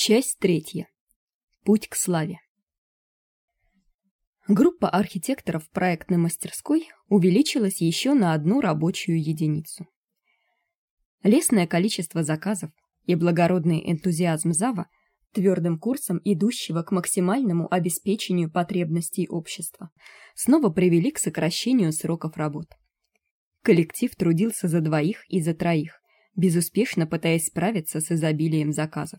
Часть третья. Путь к славе. Группа архитекторов проектной мастерской увеличилась еще на одну рабочую единицу. Лестное количество заказов и благородный энтузиазм зава, твердым курсом идущего к максимальному обеспечению потребностей общества, снова привели к сокращению сроков работ. Коллектив трудился за двоих и за троих, безуспешно пытаясь справиться с изобилием заказов.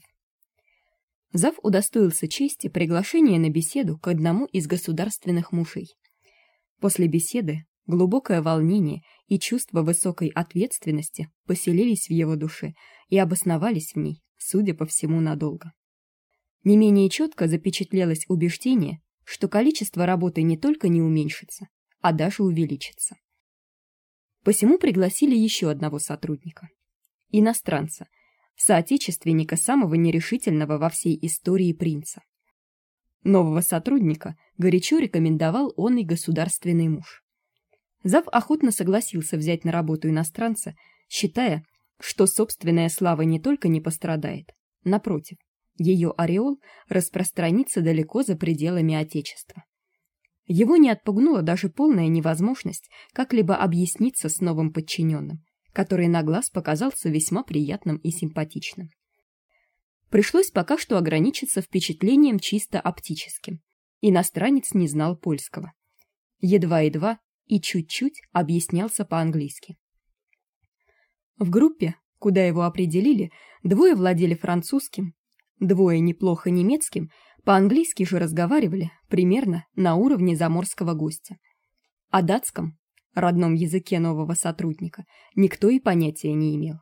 Зав удостоился чести приглашения на беседу к одному из государственных мужей. После беседы глубокое волнение и чувство высокой ответственности поселились в его душе и обосновались в ней, судя по всему, надолго. Не менее четко запечатлелось убеждение, что количество работы не только не уменьшится, а даже увеличится. Посему пригласили еще одного сотрудника, иностранца, соотечественника самого нерешительного во всей истории принца. Нового сотрудника горячо рекомендовал он и государственный муж. Зав охотно согласился взять на работу иностранца, считая, что собственная слава не только не пострадает, напротив, ее ореол распространится далеко за пределами отечества. Его не отпугнула даже полная невозможность как-либо объясниться с новым подчиненным, который на глаз показался весьма приятным и симпатичным. Пришлось пока что ограничиться впечатлением чисто оптическим. Иностранец не знал польского. Едва-едва и чуть-чуть объяснялся по-английски. В группе, куда его определили, двое владели французским, двое неплохо немецким, по-английски же разговаривали примерно на уровне заморского гостя. О датском, родном языке нового сотрудника, никто и понятия не имел.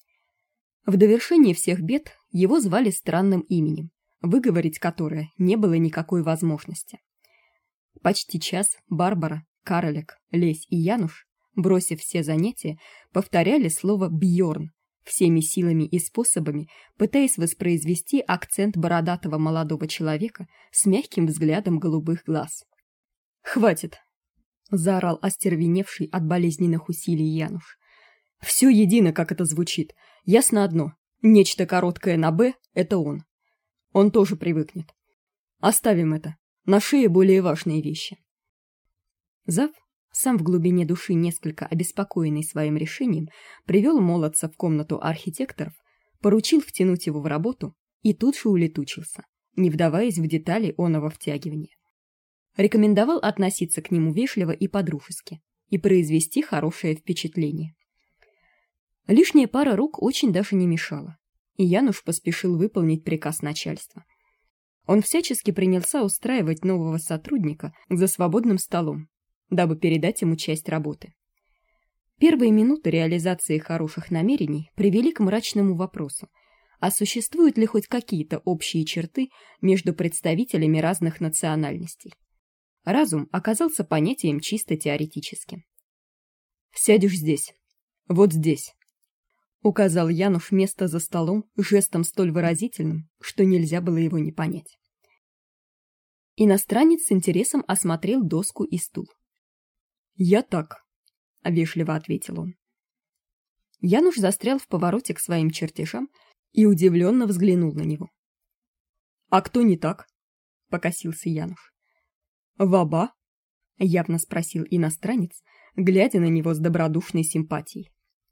В довершение всех бед его звали странным именем, выговорить которое не было никакой возможности. Почти час Барбара, Каролек, Лесь и Януш, бросив все занятия, повторяли слово «Бьорн», всеми силами и способами пытаясь воспроизвести акцент бородатого молодого человека с мягким взглядом голубых глаз. «Хватит!» — заорал остервеневший от болезненных усилий Януш. «Все едино, как это звучит. Ясно одно. Нечто короткое на «Б» — это он. Он тоже привыкнет. Оставим это. На шее более важные вещи». Зав, сам в глубине души несколько обеспокоенный своим решением, привел молодца в комнату архитекторов, поручил втянуть его в работу и тут же улетучился, не вдаваясь в детали оного втягивания. Рекомендовал относиться к нему вежливо и по-дружески и произвести хорошее впечатление. Лишняя пара рук очень даже не мешала, и Януш поспешил выполнить приказ начальства. Он всячески принялся устраивать нового сотрудника за свободным столом, дабы передать ему часть работы. Первые минуты реализации хороших намерений привели к мрачному вопросу: а существуют ли хоть какие-то общие черты между представителями разных национальностей? Разум оказался понятием чисто теоретическим. «Сядешь здесь, вот здесь», — указал Януш место за столом жестом столь выразительным, что нельзя было его не понять. Иностранец с интересом осмотрел доску и стул. «Я так», — вежливо ответил он. Януш застрял в повороте к своим чертежам и удивленно взглянул на него. «А кто не так?» — покосился Януш. «Ваба?» — явно спросил иностранец, глядя на него с добродушной симпатией.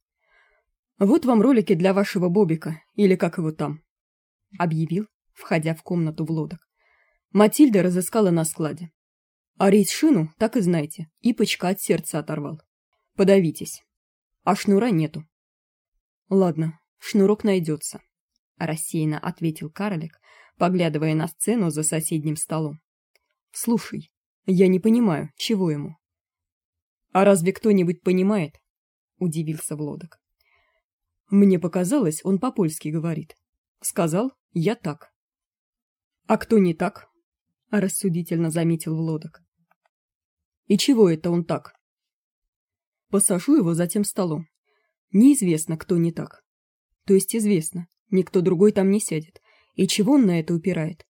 «Вот вам ролики для вашего Бобика, или как его там», — объявил, входя в комнату Влодок. «Матильда разыскала на складе. А рейс-шину, так и знаете, и пычка от сердца оторвал. Подавитесь. А шнура нету». «Ладно, шнурок найдется», — рассеянно ответил Каролек, поглядывая на сцену за соседним столом. «Слушай, я не понимаю, чего ему?» «А разве кто-нибудь понимает?» — удивился Влодок. «Мне показалось, он по-польски говорит. Сказал, я так». «А кто не так?» — рассудительно заметил Влодок. «И чего это он так?» «Посажу его за тем столом. Неизвестно, кто не так. То есть известно, никто другой там не сядет. И чего он на это упирает?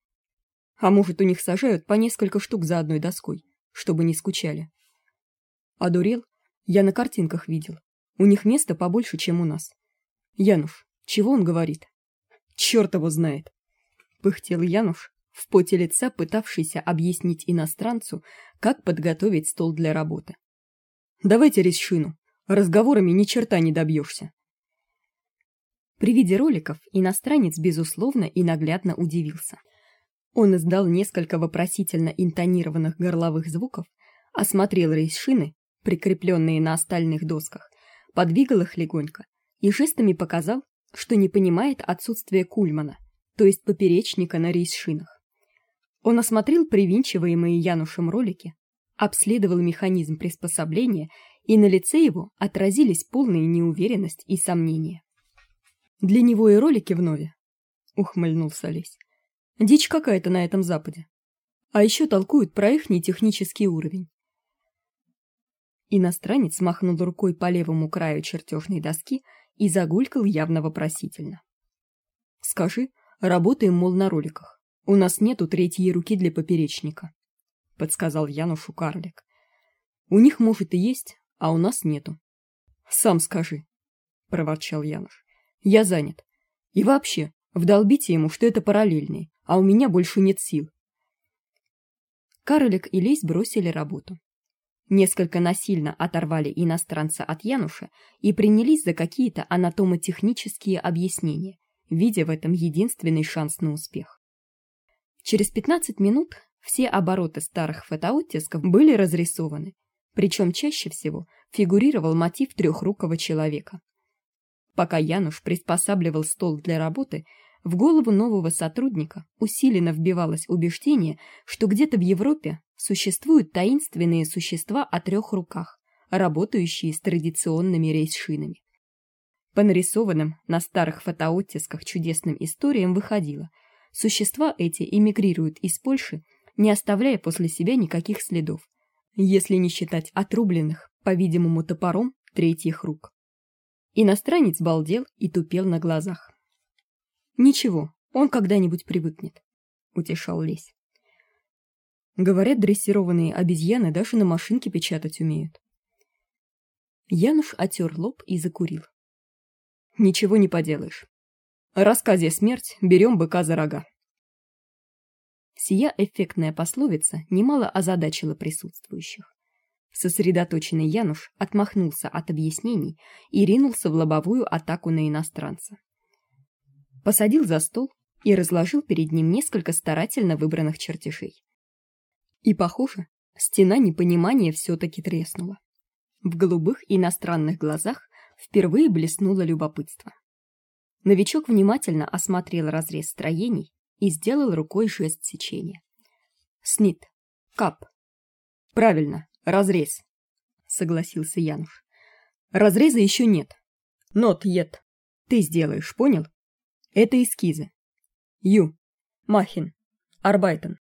А может, у них сажают по несколько штук за одной доской, чтобы не скучали. Одурел? Я на картинках видел. У них места побольше, чем у нас. Януш, чего он говорит? Черт его знает. Пыхтел Януш, в поте лица пытавшийся объяснить иностранцу, как подготовить стол для работы. Давайте рисшину, разговорами ни черта не добьешься. При виде роликов иностранец безусловно и наглядно удивился. Он издал несколько вопросительно интонированных горловых звуков, осмотрел рисшины, прикрепленные на остальных досках, подвигал их легонько и жестами показал, что не понимает отсутствие кульмана, то есть поперечника на рисшинах. Он осмотрел привинчиваемые Янушем ролики, обследовал механизм приспособления, и на лице его отразились полная неуверенность и сомнения. Для него и ролики вновь, ухмыльнулся Лесь. Дичь какая-то на этом западе. А еще толкуют про ихний технический уровень. Иностранец махнул рукой по левому краю чертежной доски и загулькал явно вопросительно. Скажи, работаем, мол, на роликах. У нас нету третьей руки для поперечника, подсказал Янушу карлик. У них, может, и есть, а у нас нету. Сам скажи, проворчал Януш. Я занят. И вообще, вдолбите ему, что это параллельный, а у меня больше нет сил. Карлик и Лесь бросили работу. Несколько насильно оторвали иностранца от Януша и принялись за какие-то анатомо-технические объяснения, видя в этом единственный шанс на успех. Через 15 минут все обороты старых фотооттисков были разрисованы, причем чаще всего фигурировал мотив трехрукого человека. Пока Януш приспосабливал стол для работы, в голову нового сотрудника усиленно вбивалось убеждение, что где-то в Европе существуют таинственные существа о трех руках, работающие с традиционными рейсшинами. По нарисованным на старых фотооттисках чудесным историям выходило, существа эти эмигрируют из Польши, не оставляя после себя никаких следов, если не считать отрубленных, по-видимому, топором третьих рук. Иностранец балдел и тупел на глазах. Ничего, он когда-нибудь привыкнет, утешал Лесь. Говорят, дрессированные обезьяны даже на машинке печатать умеют. Януш отер лоб и закурил. Ничего не поделаешь. Рассказе смерть, берем быка за рога. Сия эффектная пословица немало озадачила присутствующих. Сосредоточенный Януш отмахнулся от объяснений и ринулся в лобовую атаку на иностранца. Посадил за стол и разложил перед ним несколько старательно выбранных чертежей. И, похоже, стена непонимания все-таки треснула. В голубых иностранных глазах впервые блеснуло любопытство. Новичок внимательно осмотрел разрез строений и сделал рукой жест сечения. Снит. Кап. Правильно, разрез, согласился Януш. Разреза еще нет. Not yet. Ты сделаешь, понял? Это эскизы. Ю. Махин. Арбайтен.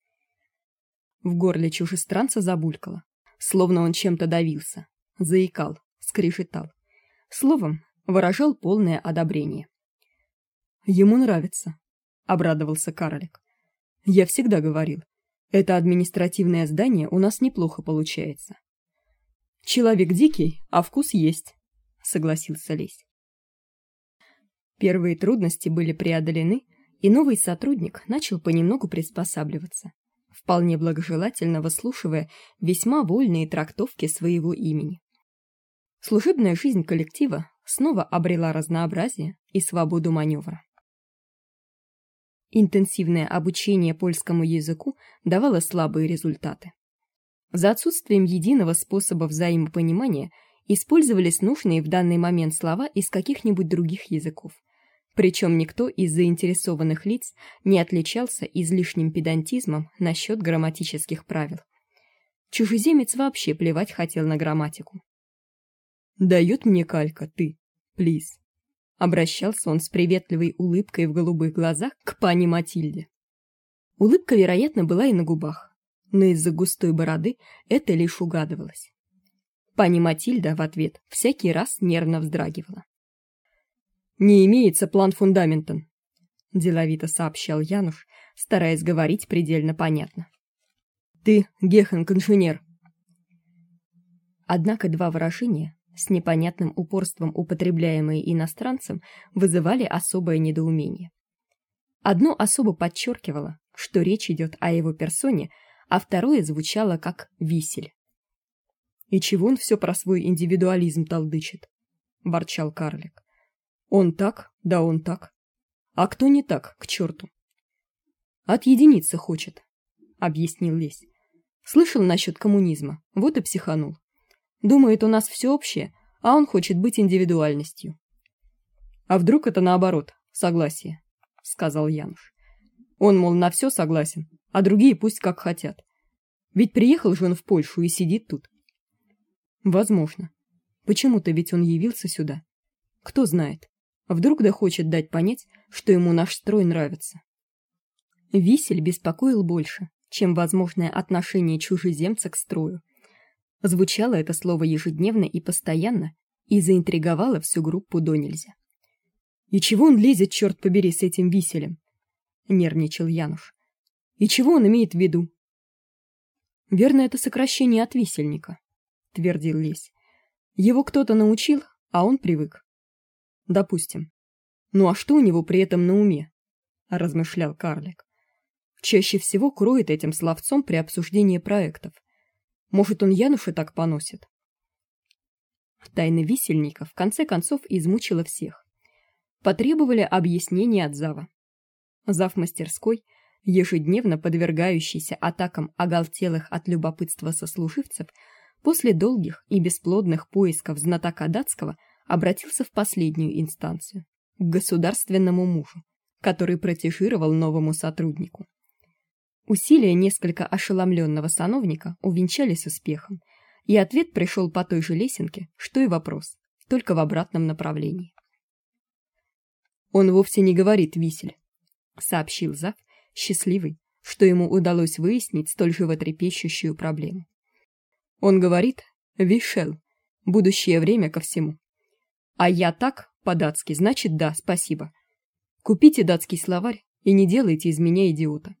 В горле чужестранца забулькало, словно он чем-то давился, заикал, скрежетал. Словом, выражал полное одобрение. Ему нравится, обрадовался карлик. Я всегда говорил, это административное здание у нас неплохо получается. Человек дикий, а вкус есть, согласился Лесь. Первые трудности были преодолены, и новый сотрудник начал понемногу приспосабливаться, вполне благожелательно выслушивая весьма вольные трактовки своего имени. Служебная жизнь коллектива снова обрела разнообразие и свободу маневра. Интенсивное обучение польскому языку давало слабые результаты. За отсутствием единого способа взаимопонимания использовались нужные в данный момент слова из каких-нибудь других языков. Причем никто из заинтересованных лиц не отличался излишним педантизмом насчет грамматических правил. Чужеземец вообще плевать хотел на грамматику. «Дает мне калька, ты, плиз», — обращался он с приветливой улыбкой в голубых глазах к пани Матильде. Улыбка, вероятно, была и на губах, но из-за густой бороды это лишь угадывалось. Пани Матильда в ответ всякий раз нервно вздрагивала. «Не имеется план фундаментен», — деловито сообщал Януш, стараясь говорить предельно понятно. «Ты, гехен-инженер». Однако два выражения, с непонятным упорством употребляемые иностранцем, вызывали особое недоумение. Одно особо подчеркивало, что речь идет о его персоне, а второе звучало как висель. «И чего он все про свой индивидуализм толдычит?» — ворчал карлик. «Он так, да он так. А кто не так, к черту?» «От единицы хочет», — объяснил Лесь. «Слышал насчет коммунизма, вот и психанул. Думает, у нас все общее, а он хочет быть индивидуальностью». «А вдруг это наоборот, согласие?» — сказал Януш. «Он, мол, на все согласен, а другие пусть как хотят. Ведь приехал же он в Польшу и сидит тут». «Возможно. Почему-то ведь он явился сюда. Кто знает, вдруг да хочет дать понять, что ему наш строй нравится». Висель беспокоил больше, чем возможное отношение чужеземца к строю. Звучало это слово ежедневно и постоянно, и заинтриговало всю группу донельзя. «И чего он лезет, черт побери, с этим виселем?» — нервничал Януш. «И чего он имеет в виду?» «Верно, это сокращение от висельника», — твердил Лесь. «Его кто-то научил, а он привык». «Допустим. Ну а что у него при этом на уме?» — размышлял карлик. «Чаще всего кроет этим словцом при обсуждении проектов. Может, он Януша так поносит?» Тайна висельника в конце концов измучила всех. Потребовали объяснения от зава. Зав мастерской, ежедневно подвергающийся атакам оголтелых от любопытства сослуживцев, после долгих и бесплодных поисков знатока датского обратился в последнюю инстанцию — к государственному мужу, который протежировал новому сотруднику. Усилия несколько ошеломленного сановника увенчались успехом, и ответ пришел по той же лесенке, что и вопрос, только в обратном направлении. «Он вовсе не говорит висель», — сообщил зав, счастливый, что ему удалось выяснить столь животрепещущую проблему. «Он говорит вишел, будущее время ко всему. А я так, по-датски, значит да, спасибо. Купите датский словарь и не делайте из меня идиота».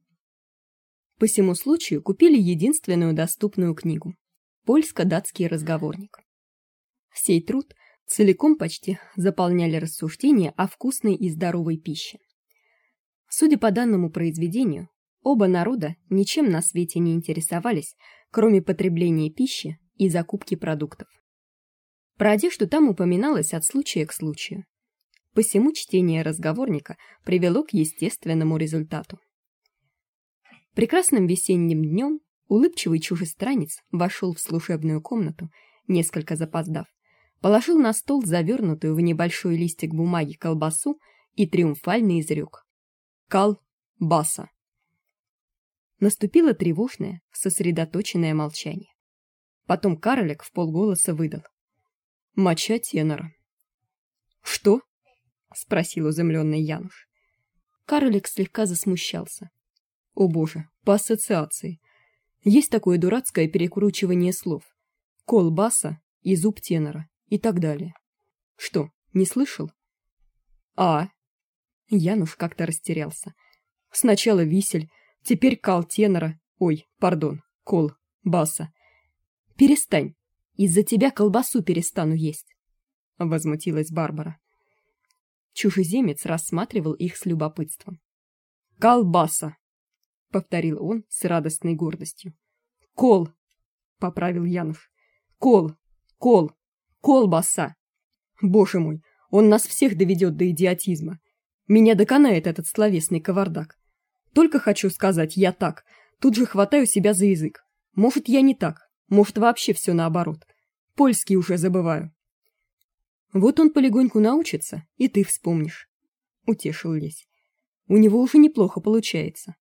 По сему случаю купили единственную доступную книгу — «Польско-датский разговорник». Сей труд целиком почти заполняли рассуждения о вкусной и здоровой пище. Судя по данному произведению, оба народа ничем на свете не интересовались, кроме потребления пищи и закупки продуктов. Про одежду там упоминалось от случая к случаю. Посему чтение разговорника привело к естественному результату. Прекрасным весенним днем улыбчивый чужестранец вошел в служебную комнату, несколько запоздав, положил на стол завернутую в небольшой листик бумаги колбасу и триумфально изрек: «Кал-баса». Наступило тревожное, сосредоточенное молчание. Потом карлик вполголоса выдал: «Моча тенора». «Что?» — спросил изумленный Януш. Карлик слегка засмущался. «О боже, по ассоциации. Есть такое дурацкое перекручивание слов. Колбаса и зуб тенора и так далее. Что, не слышал?» «А?» Януш как-то растерялся. «Сначала висель, теперь кал тенора, ой, пардон, кол, баса. Перестань, из-за тебя колбасу перестану есть», — возмутилась Барбара. Чужеземец рассматривал их с любопытством. «Колбаса», — повторил он с радостной гордостью. «Кол», — поправил Януш. «Кол, кол, колбаса. Боже мой, он нас всех доведет до идиотизма. Меня доконает этот словесный кавардак. Только хочу сказать «я так», тут же хватаю себя за язык. Может, я не так, может, вообще все наоборот. Польский уже забываю». «Вот он полегоньку научится, и ты вспомнишь», — утешил Лесь. «У него уже неплохо получается».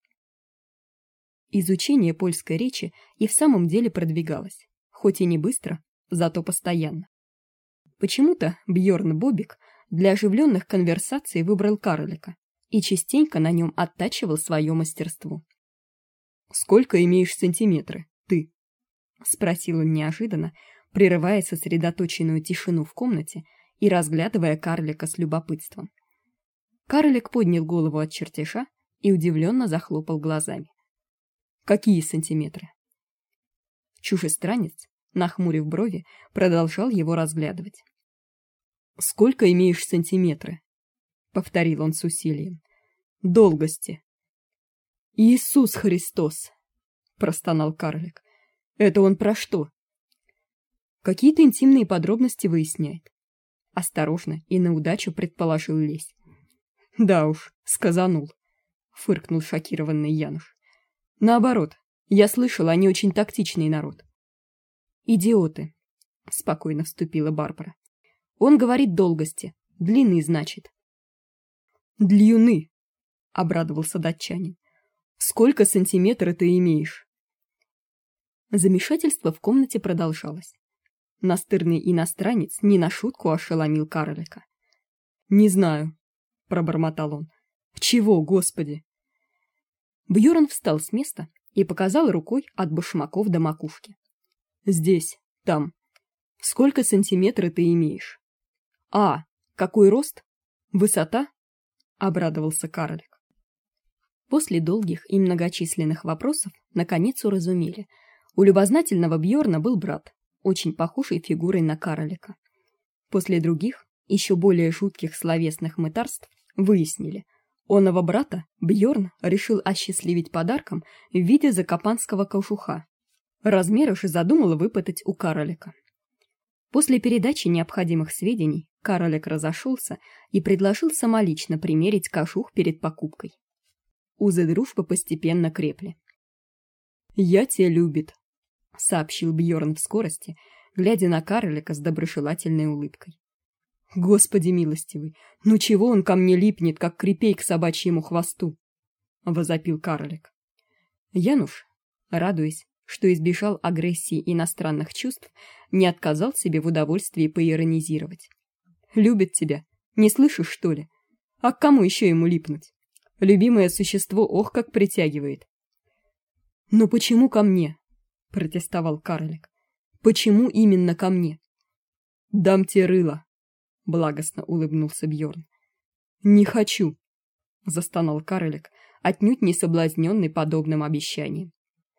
Изучение польской речи и в самом деле продвигалось, хоть и не быстро, зато постоянно. Почему-то Бьорн Бобик для оживленных конверсаций выбрал карлика и частенько на нем оттачивал свое мастерство. «Сколько имеешь сантиметры, ты?» — спросил он неожиданно, прерывая сосредоточенную тишину в комнате и разглядывая карлика с любопытством. Карлик поднял голову от чертежа и удивленно захлопал глазами. «Какие сантиметры?» Чужестранец, нахмурив брови, продолжал его разглядывать. «Сколько имеешь сантиметры?» — повторил он с усилием. Долгости. Иисус Христос, простонал карлик. Это он про что? Какие-то интимные подробности выясняет. Осторожно и на удачу предположил Лесь. Да уж, сказанул, фыркнул шокированный Януш. Наоборот, я слышал, они очень тактичный народ. Идиоты, спокойно вступила Барбара. Он говорит долгости, длины, значит. Длины, обрадовался датчанин. Сколько сантиметров ты имеешь? Замешательство в комнате продолжалось. Настырный иностранец не на шутку ошеломил карлика. Не знаю, пробормотал он. Чего, господи? Бьорн встал с места и показал рукой от башмаков до макушки. Здесь, там. Сколько сантиметров ты имеешь? А, какой рост? Высота? Обрадовался карлик. После долгих и многочисленных вопросов наконец уразумели. У любознательного Бьорна был брат, очень похожий фигурой на карлика. После других, еще более жутких словесных мытарств выяснили, оного брата Бьорн решил осчастливить подарком в виде закопанского кожуха. Размеры же задумал выпытать у карлика. После передачи необходимых сведений карлик разошелся и предложил самолично примерить кожух перед покупкой. Узы дружбы постепенно крепли. «Я тебя любит», — сообщил Бьорн в скорости, глядя на карлика с доброжелательной улыбкой. «Господи милостивый, ну чего он ко мне липнет, как крепей к собачьему хвосту?» — возопил карлик. Януш, радуясь, что избежал агрессии иностранных чувств, не отказал себе в удовольствии поиронизировать. «Любит тебя, не слышишь, что ли? А к кому еще ему липнуть? Любимое существо ох как притягивает». «Но почему ко мне?» — протестовал карлик. «Почему именно ко мне?» «Дам тебе рыло», — благостно улыбнулся Бьорн. «Не хочу», — застонал карлик, отнюдь не соблазненный подобным обещанием.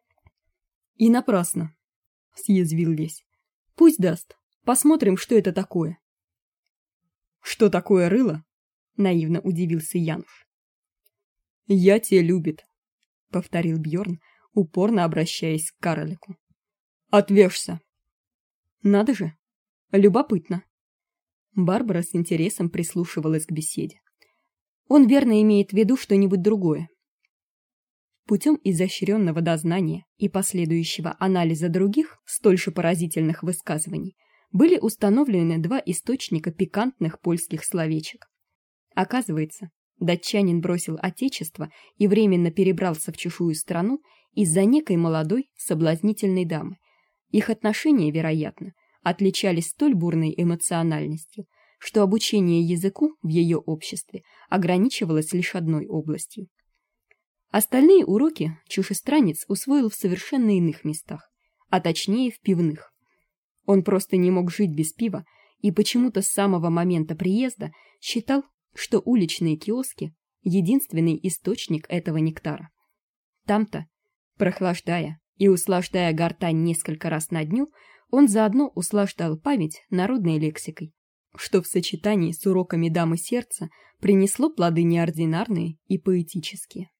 «И напрасно», — съязвил Лесь. «Пусть даст. Посмотрим, что это такое». «Что такое рыло?» — наивно удивился Януш. «Я тебя любит», — повторил Бьорн, упорно обращаясь к карлику. «Отвяжься». «Надо же. Любопытно». Барбара с интересом прислушивалась к беседе. «Он верно имеет в виду что-нибудь другое». Путем изощренного дознания и последующего анализа других, столь же поразительных высказываний, были установлены два источника пикантных польских словечек. Оказывается, датчанин бросил отечество и временно перебрался в чужую страну из-за некой молодой соблазнительной дамы. Их отношения, вероятно, отличались столь бурной эмоциональностью, что обучение языку в ее обществе ограничивалось лишь одной областью. Остальные уроки чужестранец усвоил в совершенно иных местах, а точнее в пивных. Он просто не мог жить без пива и почему-то с самого момента приезда считал, что уличные киоски — единственный источник этого нектара. Там-то, прохлаждая и услаждая гортань несколько раз на дню, он заодно услаждал память народной лексикой, что в сочетании с уроками дамы сердца принесло плоды неординарные и поэтические.